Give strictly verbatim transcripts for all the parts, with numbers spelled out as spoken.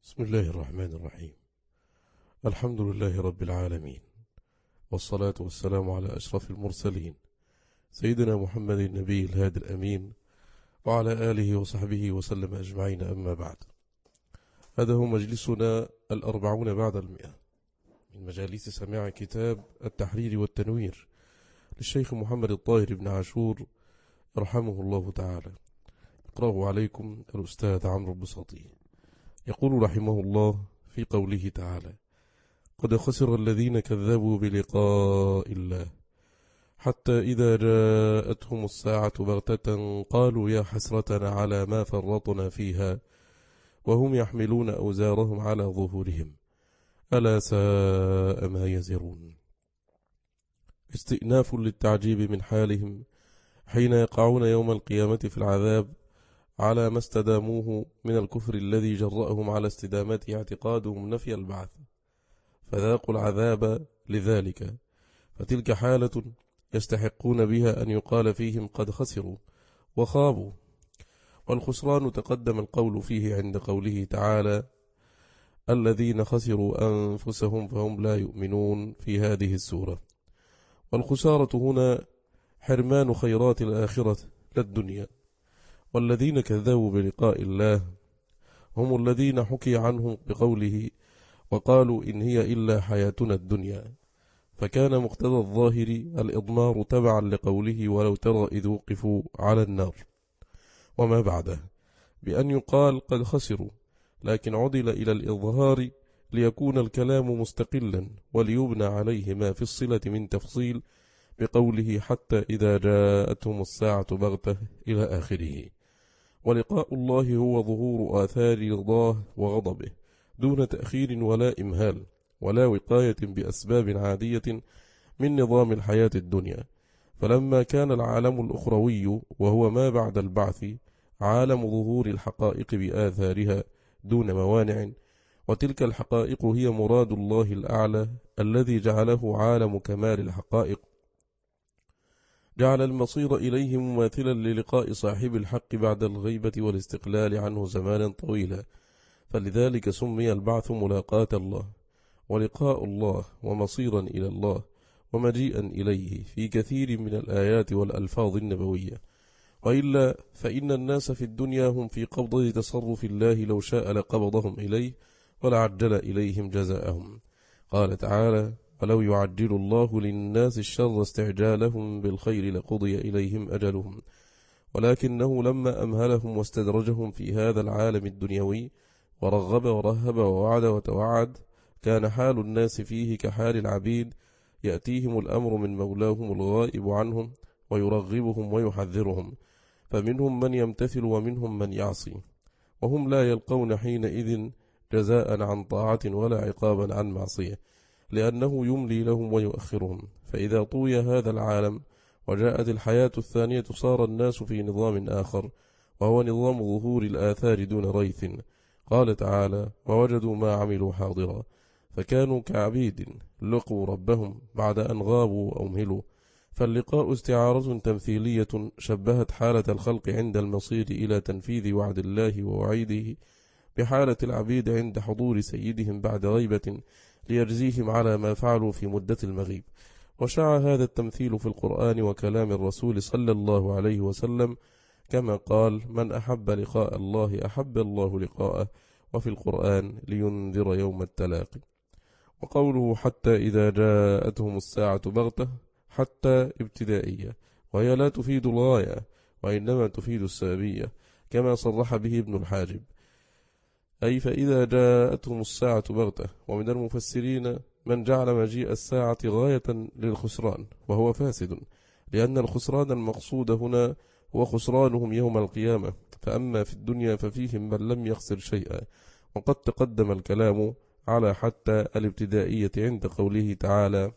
بسم الله الرحمن الرحيم. الحمد لله رب العالمين، والصلاة والسلام على أشرف المرسلين سيدنا محمد النبي الهادي الأمين وعلى آله وصحبه وسلم أجمعين، أما بعد. هذا هو مجلسنا الأربعون بعد المئة من مجالس سماع كتاب التحرير والتنوير للشيخ محمد الطاهر بن عاشور رحمه الله تعالى. يقرأه عليكم الأستاذ عمرو البساطي. يقول رحمه الله في قوله تعالى: قد خسر الذين كذبوا بلقاء الله حتى إذا جاءتهم الساعة بغتة قالوا يا حسرتنا على ما فرطنا فيها وهم يحملون أوزارهم على ظهورهم ألا ساء ما يزرون. استئناف للتعجيب من حالهم حين يقعون يوم القيامة في العذاب على ما استداموه من الكفر الذي جرأهم على استدامته اعتقادهم نفي البعث، فذاقوا العذاب لذلك، فتلك حالة يستحقون بها أن يقال فيهم قد خسروا وخابوا. والخسران تقدم القول فيه عند قوله تعالى: الذين خسروا أنفسهم فهم لا يؤمنون في هذه السورة. والخسارة هنا حرمان خيرات الآخرة للدنيا. والذين كذبوا بلقاء الله هم الذين حكي عنهم بقوله: وقالوا إن هي إلا حياتنا الدنيا، فكان مقتضى الظاهر الإضمار تبعا لقوله: ولو ترى إذ وقفوا على النار، وما بعده بأن يقال قد خسروا، لكن عدل إلى الإظهار ليكون الكلام مستقلا وليبنى عليه ما في الصلة من تفصيل بقوله: حتى إذا جاءتهم الساعة بغتة إلى آخره. ولقاء الله هو ظهور آثار رضاه وغضبه دون تأخير ولا إمهال ولا وقاية بأسباب عادية من نظام الحياة الدنيا. فلما كان العالم الأخروي وهو ما بعد البعث عالم ظهور الحقائق بآثارها دون موانع، وتلك الحقائق هي مراد الله الأعلى الذي جعله عالم كمال الحقائق، جعل المصير إليه مماثلا للقاء صاحب الحق بعد الغيبة والاستقلال عنه زمانا طويلا، فلذلك سمي البعث ملاقاة الله ولقاء الله ومصيرا إلى الله ومجيئا إليه في كثير من الآيات والألفاظ النبوية. وإلا فإن الناس في الدنيا هم في قبضة تصرف الله، لو شاء لقبضهم إليه ولعجل إليهم جزاءهم. قال تعالى: ولو يعجل الله للناس الشر استعجالهم بالخير لقضي إليهم أجلهم، ولكنه لما أمهلهم واستدرجهم في هذا العالم الدنيوي ورغب ورهب ووعد وتوعد، كان حال الناس فيه كحال العبيد، يأتيهم الأمر من مولاهم الغائب عنهم ويرغبهم ويحذرهم، فمنهم من يمتثل ومنهم من يعصي، وهم لا يلقون حينئذ جزاء عن طاعة ولا عقابا عن معصية، لأنه يملي لهم ويؤخرهم. فإذا طوي هذا العالم وجاءت الحياة الثانية صار الناس في نظام آخر، وهو نظام ظهور الآثار دون ريث. قال تعالى: ووجدوا ما عملوا حاضرا، فكانوا كعبيد لقوا ربهم بعد أن غابوا وأمهلوا. فاللقاء استعارة تمثيلية شبهت حالة الخلق عند المصير إلى تنفيذ وعد الله ووعيده بحالة العبيد عند حضور سيدهم بعد غيبة ليجزيهم على ما فعلوا في مدة المغيب. وشاع هذا التمثيل في القرآن وكلام الرسول صلى الله عليه وسلم، كما قال: من أحب لقاء الله أحب الله لقاءه، وفي القرآن: لينذر يوم التلاقي. وقوله: حتى إذا جاءتهم الساعة بغتة، حتى ابتدائية، وهي لا تفيد الغاية وإنما تفيد السابية، كما صرح به ابن الحاجب، أي فإذا جاءتهم الساعة بغتة. ومن المفسرين من جعل مجيء الساعة غاية للخسران، وهو فاسد، لأن الخسران المقصود هنا هو خسرانهم يوم القيامة، فأما في الدنيا ففيهم من لم يخسر شيئا. وقد تقدم الكلام على حتى الابتدائية عند قوله تعالى: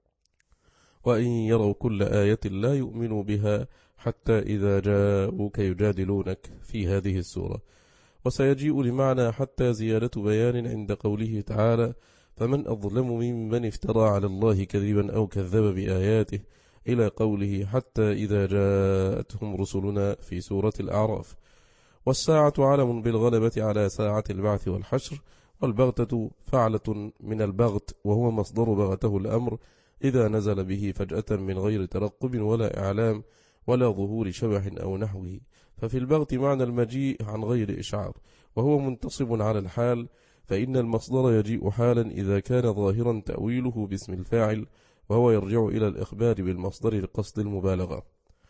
وإن يروا كل آية لا يؤمنوا بها حتى إذا جاءوك يجادلونك في هذه السورة. وسيجيء لمعنى حتى زيادة بيان عند قوله تعالى: فمن أظلم ممن افترى على الله كذبا أو كذب بآياته، إلى قوله: حتى إذا جاءتهم رسلنا في سورة الأعراف. والساعة علم بالغلبة على ساعة البعث والحشر، والبغتة فعلة من البغت، وهو مصدر بغته الأمر إذا نزل به فجأة من غير ترقب ولا إعلام ولا ظهور شبح أو نحوه، ففي البغت معنى المجيء عن غير إشعار، وهو منتصب على الحال، فإن المصدر يجيء حالا إذا كان ظاهرا تأويله باسم الفاعل، وهو يرجع إلى الإخبار بالمصدر لقصد المبالغة.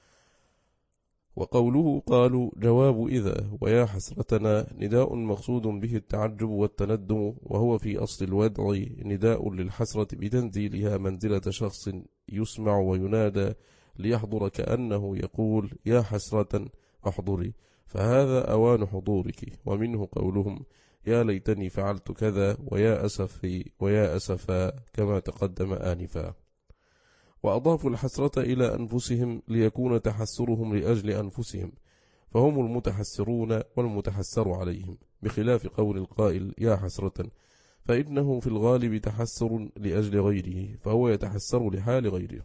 وقوله قالوا جواب إذا ويا حسرتنا نداء مقصود به التعجب والتندم، وهو في أصل الودع نداء للحسرة بتنزيلها منزلة شخص يسمع وينادى ليحضر، كأنه يقول يا حسرة احضري، فهذا أوان حضورك. ومنه قولهم يا ليتني فعلت كذا ويا أسفي ويا أسفا كما تقدم آنفا. وأضافوا الحسرة إلى أنفسهم ليكون تحسرهم لأجل أنفسهم، فهم المتحسرون والمتحسر عليهم، بخلاف قول القائل يا حسرة، فإنه في الغالب تحسر لأجل غيره، فهو يتحسر لحال غيره،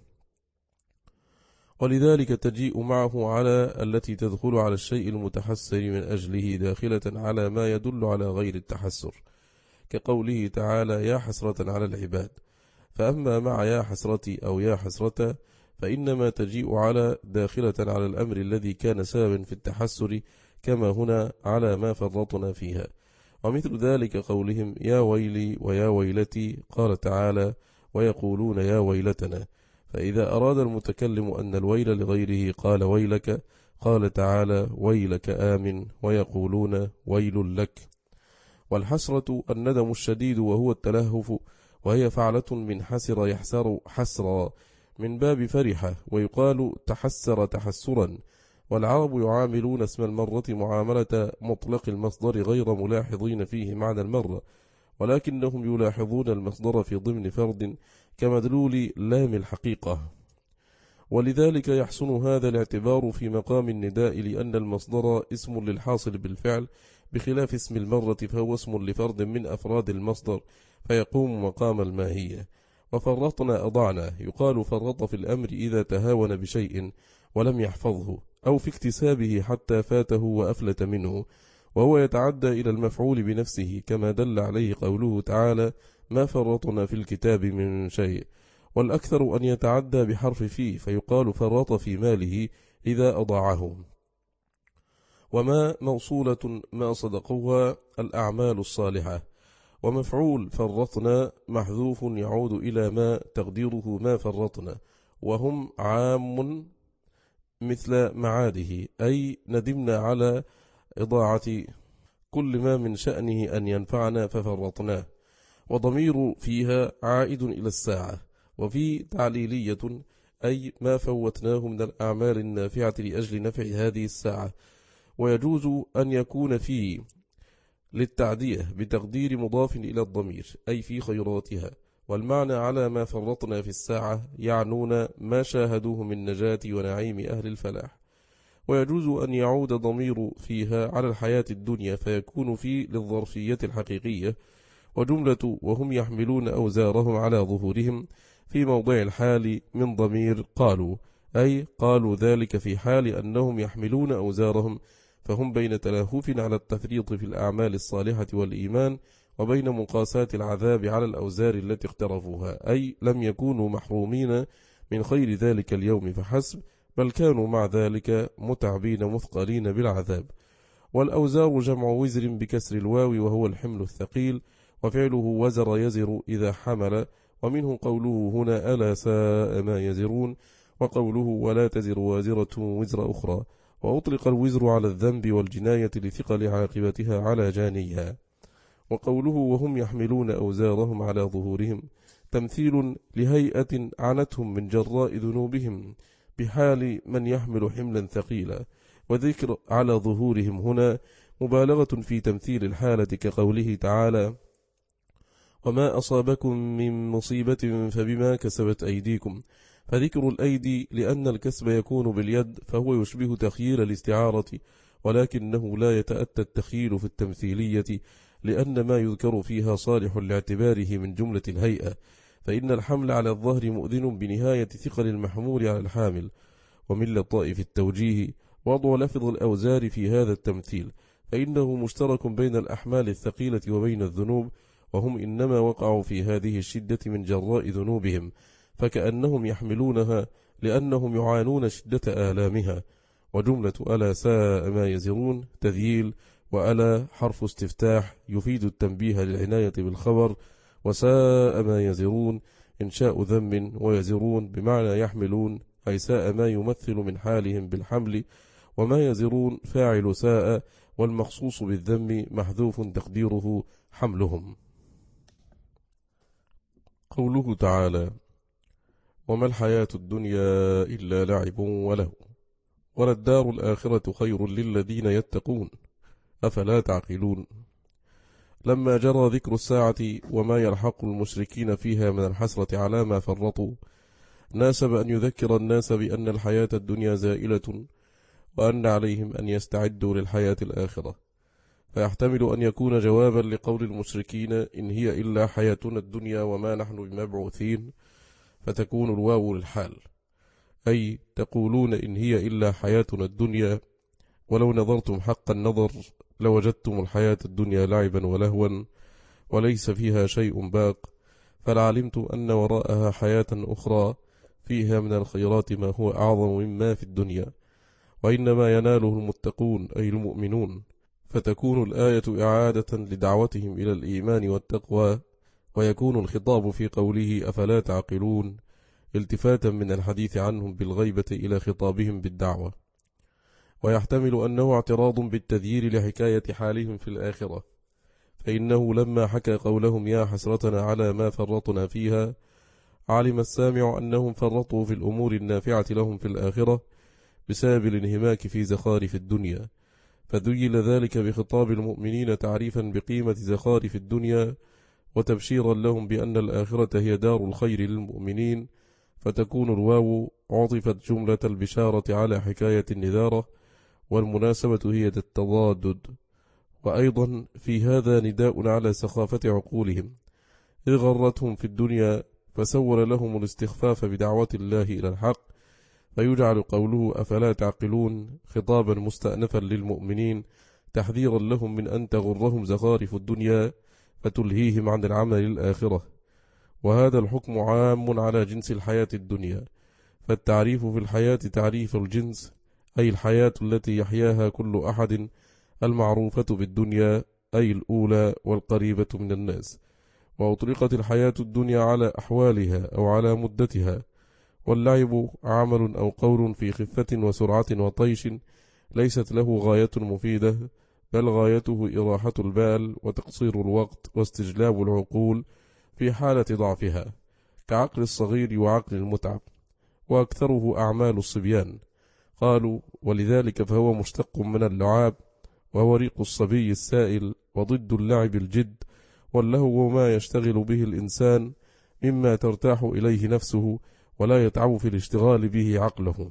ولذلك تجيء معه على التي تدخل على الشيء المتحسر من أجله داخلة على ما يدل على غير التحسر، كقوله تعالى يا حسرة على العباد. فأما مع يا حسرتي أو يا حسرة فإنما تجيء على داخلة على الأمر الذي كان سببا في التحسر، كما هنا على ما فرطنا فيها. ومثل ذلك قولهم يا ويلي ويا ويلتي، قال تعالى ويقولون يا ويلتنا، فإذا أراد المتكلم أن الويل لغيره قال ويلك، قال تعالى ويلك آمن، ويقولون ويل لك. والحسرة الندم الشديد وهو التلهف، وهي فعلة من حسر يحسر حسرا من باب فرحة، ويقال تحسر تحسرا. والعرب يعاملون اسم المرة معاملة مطلق المصدر غير ملاحظين فيه معنى المرة، ولكنهم يلاحظون المصدر في ضمن فرد كمدلول لام الحقيقة، ولذلك يحسن هذا الاعتبار في مقام النداء، لأن المصدر اسم للحاصل بالفعل، بخلاف اسم المرة فهو اسم لفرد من أفراد المصدر فيقوم مقام الماهية. وفرطنا أضعنا، يقال فرط في الأمر إذا تهاون بشيء ولم يحفظه، أو في اكتسابه حتى فاته وأفلت منه، وهو يتعدى إلى المفعول بنفسه، كما دل عليه قوله تعالى ما فرطنا في الكتاب من شيء. والأكثر أن يتعدى بحرف فيه، فيقال فرط في ماله إذا أضاعه. وما موصولة ما صدقوها الأعمال الصالحة. ومفعول فرطنا محذوف يعود إلى ما تقديره ما فرطنا، وهم عام مثل معاده، أي ندمنا على إضاعة كل ما من شأنه أن ينفعنا ففرطناه. وضمير فيها عائد إلى الساعة. وفي تعليلية أي ما فوتناه من الأعمال النافعة لأجل نفع هذه الساعة. ويجوز أن يكون فيه للتعدية بتقدير مضاف إلى الضمير، أي في خيراتها. والمعنى على ما فرطنا في الساعة يعنون ما شاهدوه من نجاة ونعيم أهل الفلاح. ويجوز أن يعود ضمير فيها على الحياة الدنيا، فيكون في للظرفية الحقيقية. وجملة وهم يحملون أوزارهم على ظهورهم في موضع الحال من ضمير قالوا، أي قالوا ذلك في حال أنهم يحملون أوزارهم، فهم بين تلاهف على التفريط في الأعمال الصالحة والإيمان، وبين مقاساة العذاب على الأوزار التي اقترفوها، أي لم يكونوا محرومين من خير ذلك اليوم فحسب، بل كانوا مع ذلك متعبين مثقلين بالعذاب. والأوزار جمع وزر بكسر الواو، وهو الحمل الثقيل، وفعله وزر يزر إذا حمل. ومنه قوله هنا ألا ساء ما يزرون، وقوله ولا تزر وازرة وزر أخرى. وأطلق الوزر على الذنب والجناية لثقل عاقبتها على جانيها. وقوله وهم يحملون أوزارهم على ظهورهم تمثيل لهيئة عنتهم من جراء ذنوبهم بحال من يحمل حملا ثقيلا. وذكر على ظهورهم هنا مبالغة في تمثيل الحالة، كقوله تعالى وما أصابكم من مصيبة فبما كسبت أيديكم. فذكر الأيدي لأن الكسب يكون باليد، فهو يشبه تخييل الاستعارة، ولكنه لا يتأتى التخييل في التمثيلية، لأن ما يذكر فيها صالح لاعتباره من جملة الهيئة، فإن الحمل على الظهر مؤذن بنهاية ثقل المحمول على الحامل. ومن لطائف التوجيه وضع لفظ الأوزار في هذا التمثيل، فإنه مشترك بين الأحمال الثقيلة وبين الذنوب، وهم إنما وقعوا في هذه الشدة من جراء ذنوبهم، فكأنهم يحملونها لأنهم يعانون شدة آلامها. وجملة ألا ساء ما يزرون تذييل، وألا حرف استفتاح يفيد التنبيه للعناية بالخبر، وساء ما يزرون إنشاء ذم، ويزرون بمعنى يحملون، أي ساء ما يمثل من حالهم بالحمل، وما يزرون فاعل ساء، والمخصوص بالذم محذوف تقديره حملهم. قوله تعالى: وما الحياة الدنيا إلا لعب وله، وللدار الآخرة خير للذين يتقون، أفلا تعقلون. لما جرى ذكر الساعة وما يلحق المشركين فيها من الحسرة على ما فرطوا، ناسب أن يذكر الناس بأن الحياة الدنيا زائلة، وأن عليهم أن يستعدوا للحياة الآخرة. فيحتمل أن يكون جوابا لقول المشركين إن هي إلا حياتنا الدنيا وما نحن بمبعوثين، فتكون الواو للحال، أي تقولون إن هي إلا حياتنا الدنيا، ولو نظرتم حق النظر لوجدتم الحياة الدنيا لعبا ولهوا وليس فيها شيء باق، فلعلمتم أن وراءها حياة أخرى فيها من الخيرات ما هو أعظم مما في الدنيا، وإنما يناله المتقون أي المؤمنون. فتكون الآية إعادة لدعوتهم إلى الإيمان والتقوى، ويكون الخطاب في قوله أفلا تعقلون التفاتا من الحديث عنهم بالغيبة إلى خطابهم بالدعوة. ويحتمل أنه اعتراض بالتذيير لحكاية حالهم في الآخرة، فإنه لما حكى قولهم يا حسرتنا على ما فرطنا فيها، علم السامع أنهم فرطوا في الأمور النافعة لهم في الآخرة بسبب الانهماك في زخارف الدنيا، فذيل ذلك بخطاب المؤمنين تعريفا بقيمة زخارف الدنيا، وتبشيرا لهم بأن الآخرة هي دار الخير للمؤمنين، فتكون الواو عطفت جملة البشارة على حكاية النذارة، والمناسبة هي التضادد. وأيضا في هذا نداء على سخافة عقولهم، إذ غرتهم في الدنيا فسول لهم الاستخفاف بدعوة الله إلى الحق، فيجعل قوله أفلا تعقلون خطابا مستأنفا للمؤمنين تحذيرا لهم من أن تغرهم زخارف الدنيا فتلهيهم عن العمل الآخرة. وهذا الحكم عام على جنس الحياة الدنيا، فالتعريف في الحياة تعريف الجنس، أي الحياة التي يحياها كل أحد، المعروفة بالدنيا أي الأولى والقريبة من الناس. وأطلقت الحياة الدنيا على أحوالها أو على مدتها، واللعب عمل أو قول في خفة وسرعة وطيش ليست له غاية مفيدة، بل غايته إراحة البال وتقصير الوقت واستجلاب العقول في حالة ضعفها، كعقل الصغير وعقل المتعب، وأكثره أعمال الصبيان. قالوا ولذلك فهو مشتق من اللعاب، وهو ريق الصبي السائل، وضد اللعب الجد، واللهو ما يشتغل به الإنسان مما ترتاح إليه نفسه ولا يتعب في الاشتغال به عقله،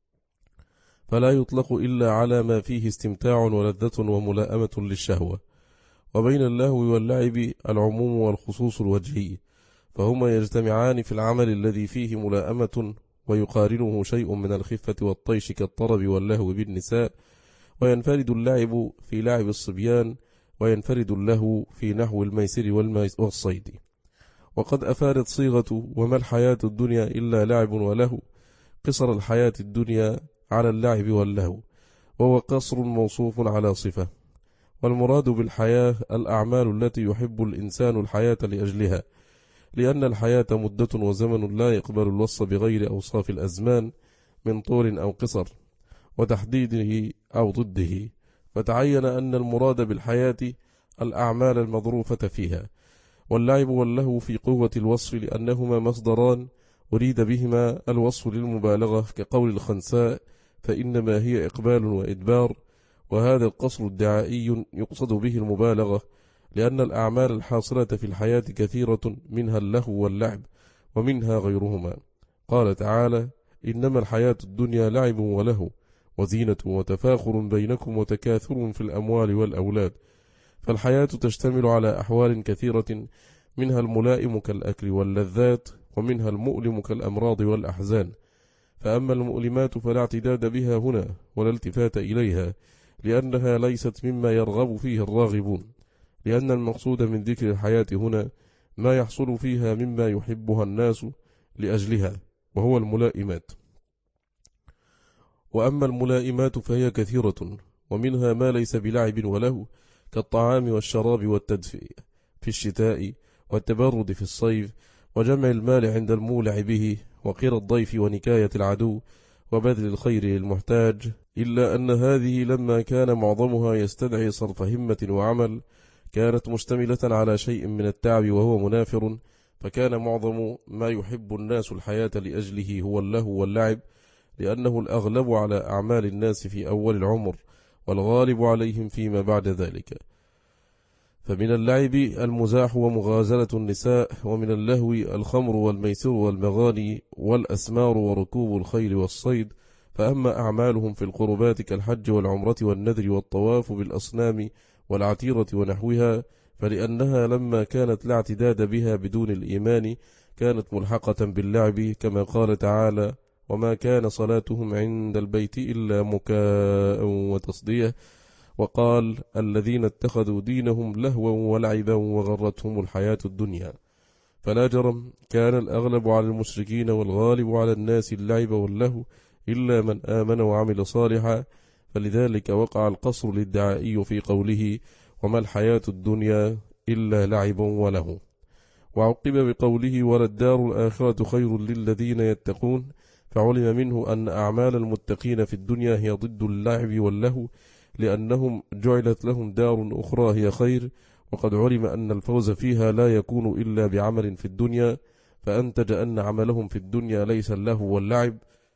فلا يطلق إلا على ما فيه استمتاع ولذة وملائمة للشهوة. وبين اللهو واللعب العموم والخصوص الوجهي، فهما يجتمعان في العمل الذي فيه ملائمة ويقارنه شيء من الخفة والطيش كالطرب واللهو بالنساء، وينفرد اللعب في لعب الصبيان، وينفرد اللهو في نحو الميسر والصيد. وقد أفادت صيغة وما الحياة الدنيا إلا لعب ولهو قصر الحياة الدنيا على اللعب واللهو، وهو قصر موصوف على صفة. والمراد بالحياة الأعمال التي يحب الإنسان الحياة لأجلها، لأن الحياة مدة وزمن لا يقبل الوصف بغير أوصاف الأزمان من طول أو قصر وتحديده أو ضده، فتعين أن المراد بالحياة الأعمال المظروفة فيها. واللعب واللهو في قوة الوصف لأنهما مصدران أريد بهما الوصف للمبالغة، كقول الخنساء فإنما هي إقبال وإدبار، وهذا القصر الدعائي يقصد به المبالغة، لأن الأعمال الحاصلة في الحياة كثيرة، منها اللهو واللعب ومنها غيرهما. قال تعالى إنما الحياة الدنيا لعب ولهو وزينة وتفاخر بينكم وتكاثر في الأموال والأولاد. فالحياة تشتمل على أحوال كثيرة، منها الملائم كالأكل واللذات، ومنها المؤلم كالأمراض والأحزان. فأما المؤلمات فلا اعتداد بها هنا ولا التفات إليها، لأنها ليست مما يرغب فيه الراغبون، لأن المقصود من ذكر الحياة هنا ما يحصل فيها مما يحبها الناس لأجلها، وهو الملائمات. وأما الملائمات فهي كثيرة، ومنها ما ليس بلعب وله، كالطعام والشراب والتدفئة في الشتاء، والتبرد في الصيف، وجمع المال عند المولع به، وقرى الضيف ونكاية العدو، وبذل الخير للمحتاج. إلا أن هذه لما كان معظمها يستدعي صرف همة وعمل، كانت مشتملة على شيء من التعب وهو منافر، فكان معظم ما يحب الناس الحياة لأجله هو اللهو واللعب، لأنه الأغلب على أعمال الناس في أول العمر، والغالب عليهم فيما بعد ذلك. فمن اللعب المزاح ومغازلة النساء، ومن اللهو الخمر والميسر والمغاني والأسمار وركوب الخيل والصيد. فأما أعمالهم في القربات كالحج والعمرة والنذر والطواف بالأصنام والعتيرة ونحوها، فلأنها لما كانت لا اعتداد بها بدون الإيمان كانت ملحقة باللعب، كما قال تعالى: وما كان صلاتهم عند البيت إلا مكاء وتصدية. وقال: الذين اتخذوا دينهم لهوا ولعبا وغرتهم الحياة الدنيا. فلا جرم كان الأغلب على المشركين والغالب على الناس اللعب واللهو، إلا من آمن وعمل صالحا. فلذلك وقع القصر الادعائي في قوله: وما الحياة الدنيا إلا لعب ولهو. وعقب بقوله: وللدار الآخرة خير للذين يتقون، فعلم منه أن أعمال المتقين في الدنيا هي ضد اللعب واللهو، لأنهم جعلت لهم دار أخرى هي خير، وقد علم أن الفوز فيها لا يكون إلا بعمل في الدنيا، فأنتج أن عملهم في الدنيا ليس اللهو واللعب،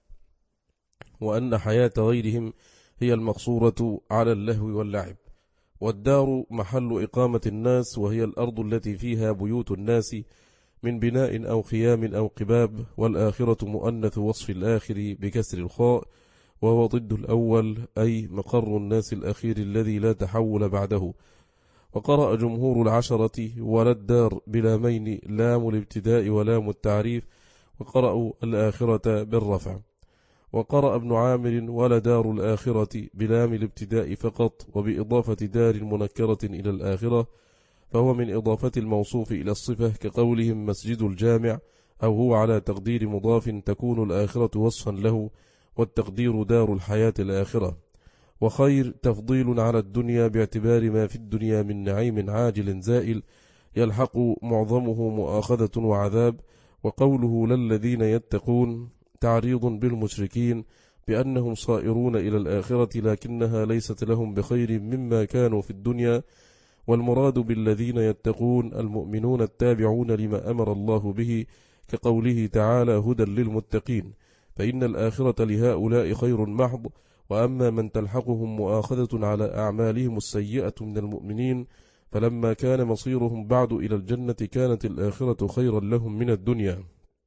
وأن حياة غيرهم هي المقصورة على اللهو واللعب. والدار محل إقامة الناس، وهي الأرض التي فيها بيوت الناس من بناء أو خيام أو قباب. والآخرة مؤنث وصف الآخر بكسر الخاء، وهو ضد الأول، أي مقر الناس الأخير الذي لا تحول بعده. وقرأ جمهور العشرة: ولا الدار بلامين، لام الابتداء ولام التعريف، وقرأوا الآخرة بالرفع. وقرأ ابن عامر: ولا دار الآخرة بلام الابتداء فقط، وبإضافة دار منكرة إلى الآخرة، فهو من إضافة الموصوف إلى الصفة، كقولهم مسجد الجامع، أو هو على تقدير مضاف تكون الآخرة وصفا له، والتقدير دار الحياة الآخرة. وخير تفضيل على الدنيا باعتبار ما في الدنيا من نعيم عاجل زائل يلحق معظمه مؤاخذة وعذاب. وقوله للذين يتقون تعريض بالمشركين بأنهم صائرون إلى الآخرة، لكنها ليست لهم بخير مما كانوا في الدنيا. والمراد بالذين يتقون المؤمنون التابعون لما أمر الله به، كقوله تعالى: هدى للمتقين، فإن الآخرة لهؤلاء خير محض. وأما من تلحقهم مؤاخذة على أعمالهم السيئة من المؤمنين، فلما كان مصيرهم بعد إلى الجنة كانت الآخرة خيرا لهم من الدنيا.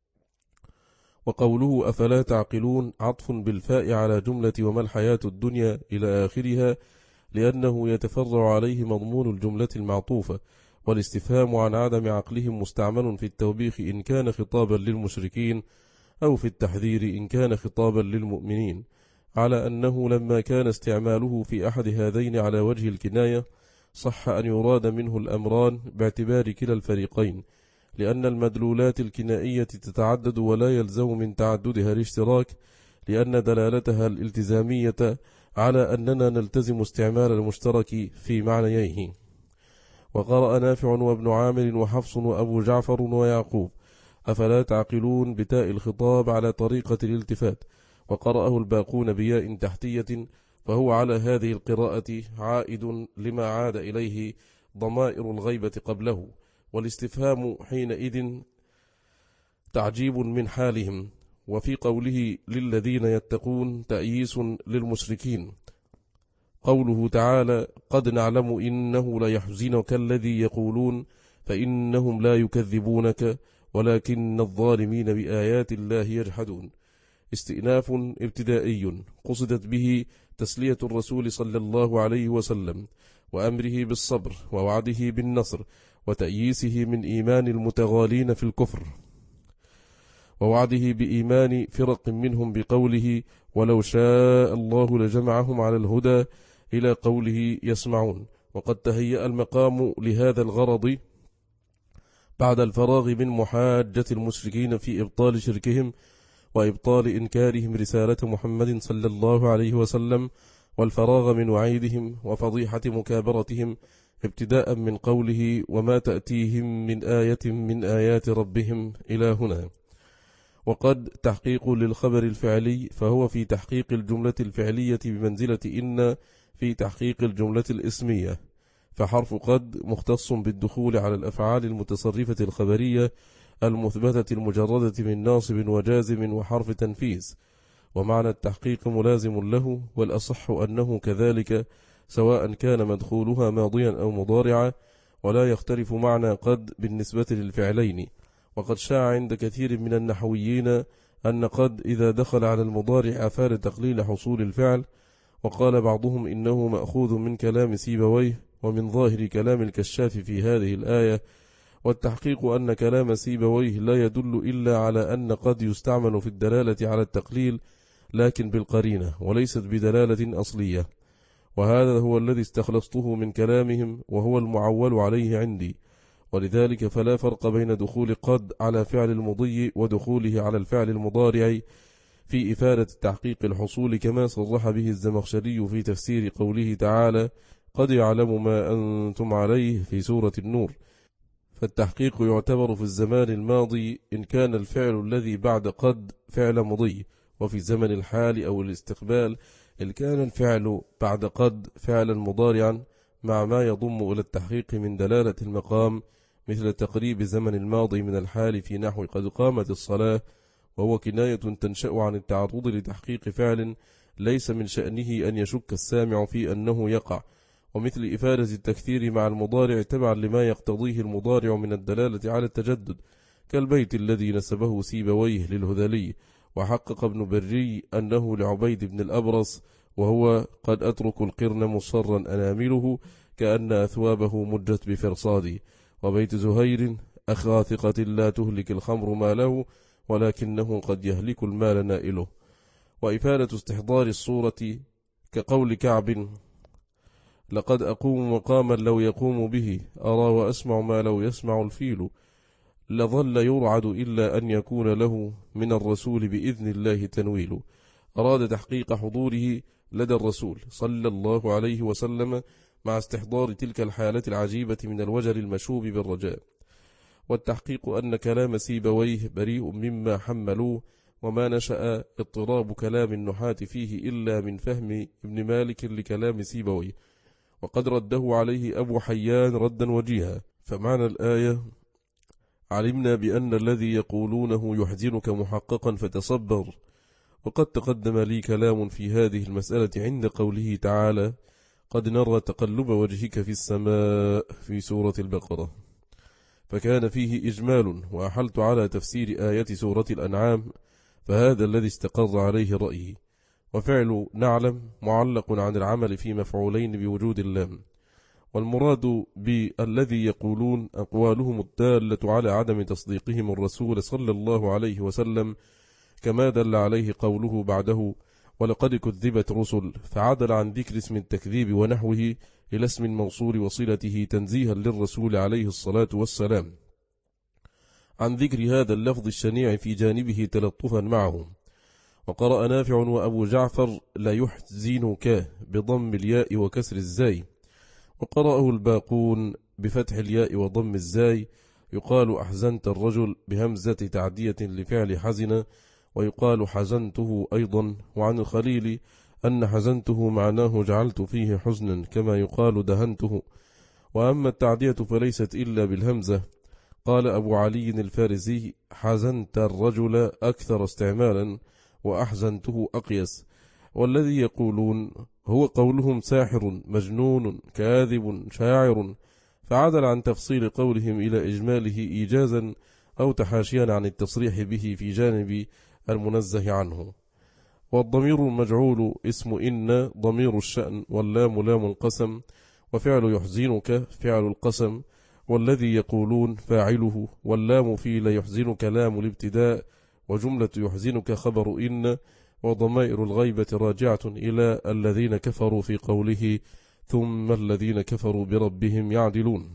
وقوله أفلا تعقلون عطف بالفاء على جملة وما الحياة الدنيا إلى آخرها، لأنه يتفرع عليه مضمون الجملة المعطوفة. والاستفهام عن عدم عقلهم مستعمل في التوبيخ إن كان خطابا للمشركين، أو في التحذير إن كان خطابا للمؤمنين، على أنه لما كان استعماله في أحد هذين على وجه الكناية صح أن يراد منه الأمران باعتبار كلا الفريقين، لأن المدلولات الكنائية تتعدد ولا يلزم من تعددها الاشتراك، لأن دلالتها الالتزامية على أننا نلتزم استعمال المشترك في معنييه. وقرأ نافع وابن عامر وحفص وأبو جعفر ويعقوب: أفلا تعقلون بتاء الخطاب على طريقة الالتفات، وقرأه الباقون بياء تحتية، فهو على هذه القراءة عائد لما عاد إليه ضمائر الغيبة قبله. والاستفهام حينئذ تعجيب من حالهم. وفي قوله للذين يتقون تأييس للمشركين. قوله تعالى: قد نعلم إنه ليحزنك الذي يقولون فإنهم لا يكذبونك ولكن الظالمين بآيات الله يجحدون. استئناف ابتدائي قصدت به تسلية الرسول صلى الله عليه وسلم، وأمره بالصبر، ووعده بالنصر، وتأييسه من إيمان المتغالين في الكفر، ووعده بإيمان فرق منهم بقوله: ولو شاء الله لجمعهم على الهدى، إلى قوله يسمعون. وقد تهيأ المقام لهذا الغرض بعد الفراغ من محاجة المشركين في إبطال شركهم وإبطال إنكارهم رسالة محمد صلى الله عليه وسلم، والفراغ من وعيدهم وفضيحة مكابرتهم، ابتداء من قوله وما تأتيهم من آية من آيات ربهم إلى هنا. وقد تحقيق للخبر الفعلي، فهو في تحقيق الجملة الفعلية بمنزلة إن في تحقيق الجملة الإسمية، فحرف قد مختص بالدخول على الأفعال المتصرفة الخبرية المثبتة المجردة من ناصب وجازم وحرف تنفيذ، ومعنى التحقيق ملازم له، والأصح أنه كذلك سواء كان مدخولها ماضيا أو مضارعا، ولا يختلف معنى قد بالنسبة للفعلين. وقد شاع عند كثير من النحويين أن قد إذا دخل على المضارع أفاد تقليل حصول الفعل، وقال بعضهم إنه مأخوذ من كلام سيبويه ومن ظاهر كلام الكشاف في هذه الآية. والتحقيق أن كلام سيبويه لا يدل إلا على أن قد يستعمل في الدلالة على التقليل، لكن بالقرينة وليست بدلالة أصلية، وهذا هو الذي استخلصته من كلامهم وهو المعول عليه عندي. ولذلك فلا فرق بين دخول قد على فعل المضي ودخوله على الفعل المضارع في إفادة تحقيق الحصول، كما صرح به الزمخشري في تفسير قوله تعالى قد يعلم ما أنتم عليه في سورة النور. فالتحقيق يعتبر في الزمان الماضي إن كان الفعل الذي بعد قد فعل مضي، وفي الزمن الحالي أو الاستقبال إن كان الفعل بعد قد فعلا مضارعا، مع ما يضم إلى التحقيق من دلالة المقام، مثل تقريب زمن الماضي من الحال في نحو قد قامت الصلاة، وهو كناية تنشأ عن التعرض لتحقيق فعل ليس من شأنه أن يشك السامع في أنه يقع، ومثل إفادة التكثير مع المضارع تبعا لما يقتضيه المضارع من الدلالة على التجدد، كالبيت الذي نسبه سيبويه للهذلي، وحقق ابن بري أنه لعبيد بن الأبرص، وهو قد أترك القرن مصرا أنامله كأن أثوابه مجت بفرصادي. وبيت زهير أخا ثقة لا تهلك الخمر ماله ولكنه قد يهلك المال نائله. وإفادة استحضار الصورة كقول كعب لقد أقوم مقاما لو يقوم به، أرى وأسمع ما لو يسمع الفيل، لظل يرعد إلا أن يكون له من الرسول بإذن الله تنويل. أراد تحقيق حضوره لدى الرسول صلى الله عليه وسلم مع استحضار تلك الحالة العجيبة من الوجل المشوب بالرجاء. والتحقيق أن كلام سيبويه بريء مما حملوه، وما نشأ اضطراب كلام النحاة فيه إلا من فهم ابن مالك لكلام سيبويه، وقد رده عليه أبو حيان ردا وجيها. فمعنى الآية علمنا بأن الذي يقولونه يحزنك محققا فتصبر. وقد تقدم لي كلام في هذه المسألة عند قوله تعالى قد نرى تقلب وجهك في السماء في سورة البقرة، فكان فيه إجمال، وأحلت على تفسير آية سورة الأنعام، فهذا الذي استقر عليه رأيي. وفعل نعلم معلق عن العمل في مفعولين بوجود اللام، والمراد بالذي يقولون أقوالهم الدالة على عدم تصديقهم الرسول صلى الله عليه وسلم، كما دل عليه قوله بعده ولقد كذبت رسل، فعدل عن ذكر اسم التكذيب ونحوه إلى اسم الموصول وصلته تنزيها للرسول عليه الصلاة والسلام عن ذكر هذا اللفظ الشنيع في جانبه تلطفا معه. وقرأ نافع وأبو جعفر لا يحزنك بضم الياء وكسر الزاي، وقرأه الباقون بفتح الياء وضم الزاي. يقال أحزنت الرجل بهمزة تعدية لفعل حزن، ويقال حزنته أيضا. وعن الخليل أن حزنته معناه جعلت فيه حزنا، كما يقال دهنته. وأما التعدية فليست إلا بالهمزة. قال أبو علي الفارزي حزنت الرجل أكثر استعمالا، وأحزنته أقيس. والذي يقولون هو قولهم ساحر مجنون كاذب شاعر، فعدل عن تفصيل قولهم إلى إجماله إيجازا أو تحاشيا عن التصريح به في جانب المنزه عنه. والضمير المجعول اسم إن ضمير الشأن، واللام لام القسم، وفعل يحزنك فعل القسم، والذي يقولون فاعله، واللام في لا يحزنك لام الابتداء، وجملة يحزنك خبر إن، وضمائر الغيبة راجعة إلى الذين كفروا في قوله ثم الذين كفروا بربهم يعدلون.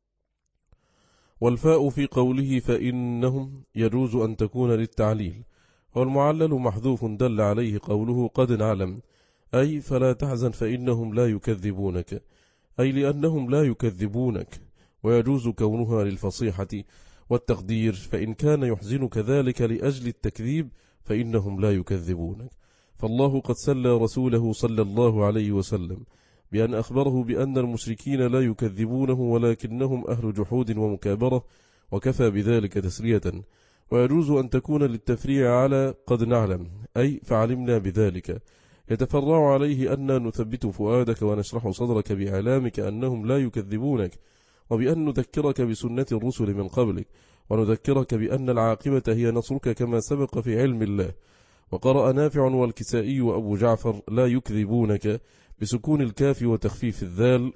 والفاء في قوله فإنهم يجوز أن تكون للتعليل، والمعلل محذوف دل عليه قوله قد نعلم، أي فلا تحزن فإنهم لا يكذبونك، أي لأنهم لا يكذبونك، ويجوز كونها للفصيحة والتقدير، فإن كان يحزنك ذلك لأجل التكذيب فإنهم لا يكذبونك. فالله قد سلى رسوله صلى الله عليه وسلم بأن أخبره بأن المشركين لا يكذبونه ولكنهم أهل جحود ومكابرة، وكفى بذلك تسلية. ويجوز أن تكون للتفريع على قد نعلم، أي فعلمنا بذلك، يتفرع عليه أن نثبت فؤادك ونشرح صدرك بإعلامك أنهم لا يكذبونك، وبأن نذكرك بسنة الرسل من قبلك، ونذكرك بأن العاقبة هي نصرك كما سبق في علم الله. وقرأ نافع والكسائي وأبو جعفر لا يكذبونك بسكون الكاف وتخفيف الذال،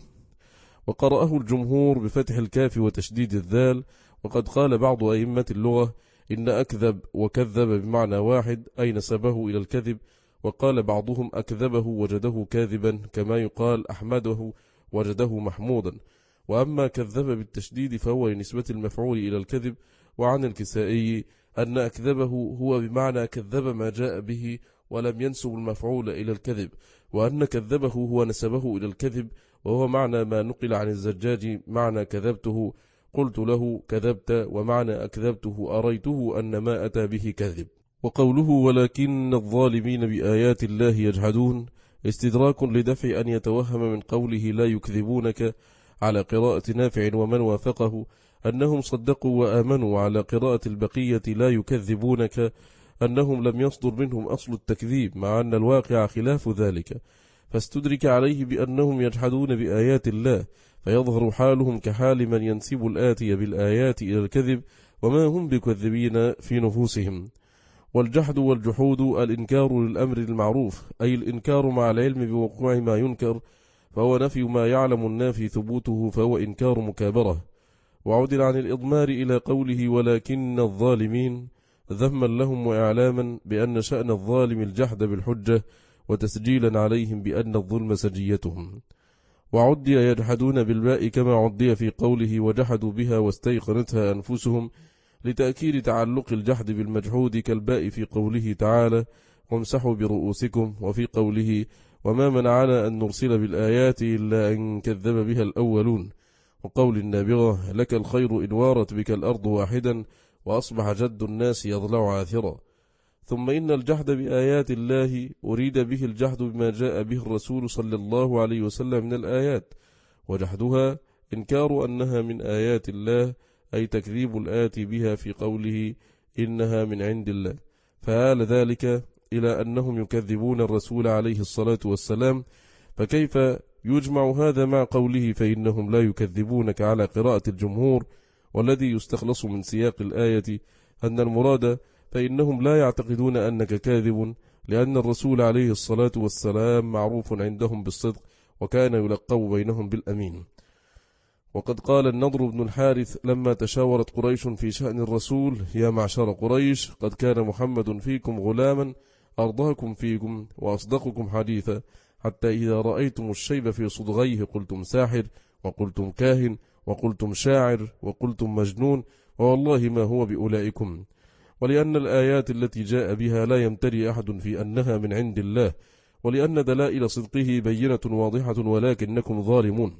وقرأه الجمهور بفتح الكاف وتشديد الذال. وقد قال بعض أئمة اللغة إن أكذب وكذب بمعنى واحد، أي نسبه إلى الكذب، وقال بعضهم أكذبه وجده كاذبا، كما يقال أحمده وجده محمودا. وأما كذب بالتشديد فهو لنسبة المفعول إلى الكذب. وعن الكسائي أن أكذبه هو بمعنى كذب ما جاء به ولم ينسب المفعول إلى الكذب، وأن كذبه هو نسبه إلى الكذب، وهو معنى ما نقل عن الزجاج معنى كذبته قلت له كذبت، ومعنى أكذبته أريته أن ما أتى به كذب. وقوله ولكن الظالمين بآيات الله يجحدون استدراك لدفع أن يتوهم من قوله لا يكذبونك على قراءة نافع ومن وافقه أنهم صدقوا وآمنوا، على قراءة البقية لا يكذبونك أنهم لم يصدر منهم أصل التكذيب، مع أن الواقع خلاف ذلك، فاستدرك عليه بأنهم يجحدون بآيات الله، فيظهر حالهم كحال من ينسب الآتي بالآيات إلى الكذب وما هم بكذبين في نفوسهم. والجحد والجحود الإنكار للأمر المعروف، أي الإنكار مع العلم بوقوع ما ينكر، فهو نفي ما يعلم النافي ثبوته، فهو إنكار مكابرة. وعدل عن الإضمار إلى قوله ولكن الظالمين ذما لهم وإعلاما بأن شأن الظالم الجحد بالحجة، وتسجيلا عليهم بأن الظلم سجيتهم. وعدي يجحدون بالباء كما عدي في قوله وجحدوا بها واستيقنتها أنفسهم، لتأكيد تعلق الجحد بالمجحود، كالباء في قوله تعالى وامسحوا برؤوسكم، وفي قوله وما منعنا أن نرسل بالآيات إلا أن كذب بها الأولون، وقول النابغة لك الخير إن وارت بك الأرض واحدا وأصبح جد الناس يضلع عاثرا. ثم إن الجحد بآيات الله أريد به الجحد بما جاء به الرسول صلى الله عليه وسلم من الآيات، وجحدها إنكار أنها من آيات الله، أي تكذيب الآتي بها في قوله إنها من عند الله، فآل ذلك إلى أنهم يكذبون الرسول عليه الصلاة والسلام. فكيف يجمع هذا مع قوله فإنهم لا يكذبونك على قراءة الجمهور؟ والذي يستخلص من سياق الآية أن المراد فإنهم لا يعتقدون أنك كاذب، لأن الرسول عليه الصلاة والسلام معروف عندهم بالصدق، وكان يلقب بينهم بالأمين. وقد قال النضر بن الحارث لما تشاورت قريش في شأن الرسول يا معشر قريش قد كان محمد فيكم غلاما أرضاكم فيكم وأصدقكم حديثا، حتى إذا رأيتم الشيب في صدغيه قلتم ساحر، وقلتم كاهن، وقلتم شاعر، وقلتم مجنون، والله ما هو بأولئكم. ولأن الآيات التي جاء بها لا يمتري أحد في أنها من عند الله، ولأن دلائل صدقه بينة واضحة، ولكنكم ظالمون.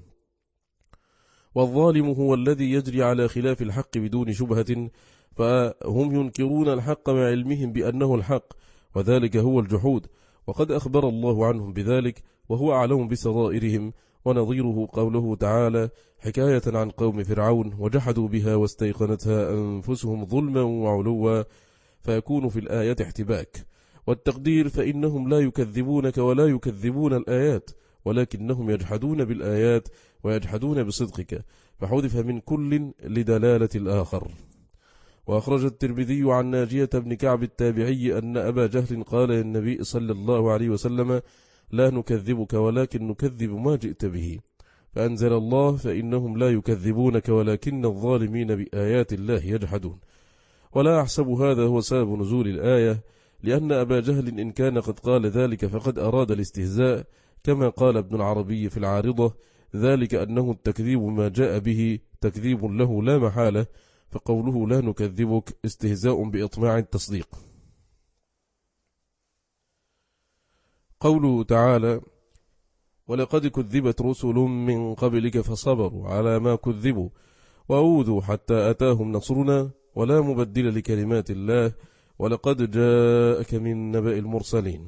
والظالم هو الذي يجري على خلاف الحق بدون شبهة، فهم ينكرون الحق مع علمهم بأنه الحق، وذلك هو الجحود، وقد أخبر الله عنهم بذلك وهو أعلم بسرائرهم. ونظيره قوله تعالى حكاية عن قوم فرعون وجحدوا بها واستيقنتها أنفسهم ظلما وعلوا، فيكون في الآية احتباك. والتقدير فإنهم لا يكذبونك ولا يكذبون الآيات، ولكنهم يجحدون بالآيات ويجحدون بصدقك، فحذف من كل لدلالة الآخر. وأخرج الترمذي عن ناجية بن كعب التابعي أن أبا جهل قال للنبي صلى الله عليه وسلم لا نكذبك ولكن نكذب ما جئت به، فأنزل الله فإنهم لا يكذبونك ولكن الظالمين بآيات الله يجحدون. ولا أحسب هذا هو سبب نزول الآية، لأن أبا جهل إن كان قد قال ذلك فقد أراد الاستهزاء، كما قال ابن العربي في العارضة: ذلك أنه التكذيب ما جاء به تكذيب له لا محالة، فقوله لا نكذبك استهزاء بإطماع التصديق. قوله تعالى: ولقد كذبت رسل من قبلك فصبروا على ما كذبوا وأوذوا حتى أتاهم نصرنا ولا مبدل لكلمات الله ولقد جاءك من نبأ المرسلين.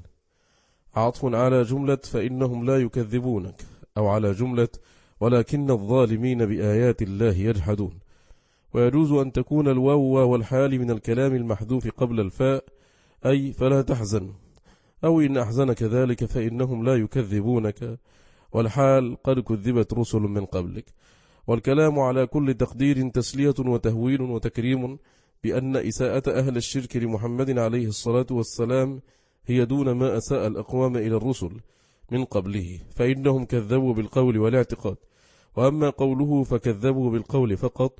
عطف على جملة فإنهم لا يكذبونك، أو على جملة ولكن الظالمين بآيات الله يجحدون. ويجوز أن تكون الواو والحال من الكلام المحذوف قبل الفاء، أي فلا تحزن، أو إن أحزنك ذلك فإنهم لا يكذبونك، والحال قد كذبت رسل من قبلك. والكلام على كل تقدير تسلية وتهويل وتكريم بأن إساءة أهل الشرك لمحمد عليه الصلاة والسلام هي دون ما أساء الأقوام إلى الرسل من قبله، فإنهم كذبوا بالقول والاعتقاد. وأما قوله فكذبوا بالقول فقط،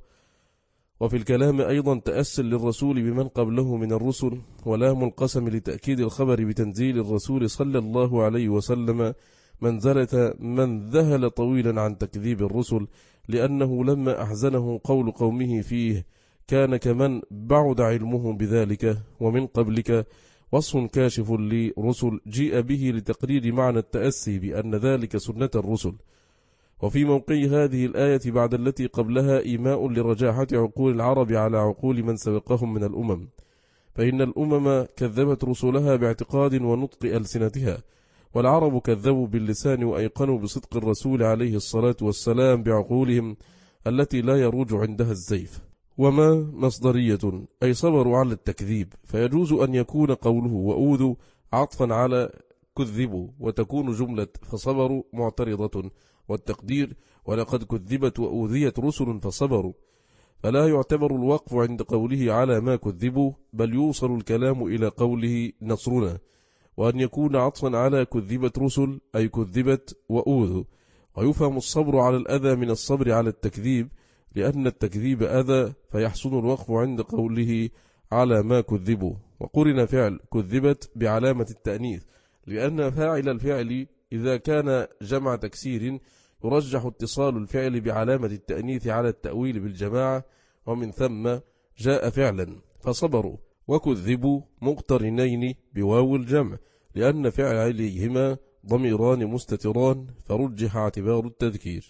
وفي الكلام أيضا تأسل للرسول بمن قبله من الرسل، ولام القسم لتأكيد الخبر بتنزيل الرسول صلى الله عليه وسلم منزلة من ذهل طويلا عن تكذيب الرسل، لأنه لما أحزنه قول قومه فيه كان كمن بعد علمه بذلك. ومن قبلك وصف كاشف لرسل جيء به لتقرير معنى التأسي بأن ذلك سنة الرسل. وفي موقع هذه الآية بعد التي قبلها إيماء لرجاحة عقول العرب على عقول من سبقهم من الأمم، فإن الأمم كذبت رسلها باعتقاد ونطق ألسنتها، والعرب كذبوا باللسان وأيقنوا بصدق الرسول عليه الصلاة والسلام بعقولهم التي لا يروج عندها الزيف. وما مصدرية، أي صبروا على التكذيب، فيجوز أن يكون قوله وأوذوا عطفا على كذبوا، وتكون جملة فصبروا معترضة، والتقدير ولقد كذبت وأوذيت رسل فصبروا. فلا يعتبر الوقف عند قوله على ما كذبوا، بل يوصل الكلام إلى قوله نصرنا، وأن يكون عطفا على كذبت رسل أي كذبت وأوذوا. ويفهم الصبر على الأذى من الصبر على التكذيب، لأن التكذيب أذى، فيحسن الوقف عند قوله على ما كذبوا. وقرن فعل كذبت بعلامة التأنيث، لأن فاعل الفعل إذا كان جمع تكسير يرجح اتصال الفعل بعلامة التأنيث على التأويل بالجماعة، ومن ثم جاء فعلا فصبروا. وكذبوا مقترنين بواو الجمع، لأن فعليهما ضميران مستتران، فرجح اعتبار التذكير.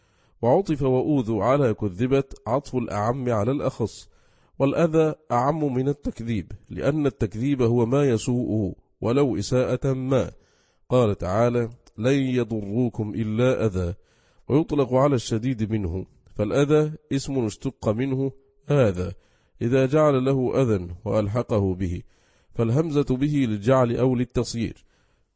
وعطف وأوذوا على كذبت عطف الأعم على الأخص، والأذى أعم من التكذيب، لأن التكذيب هو ما يسوءه ولو إساءة ما. قال تعالى لن يضروكم إلا أذى، ويطلق على الشديد منه، فالأذى اسم اشتق منه هذا إذا جعل له أذى وألحقه به، فالهمزة به للجعل أو للتصيير.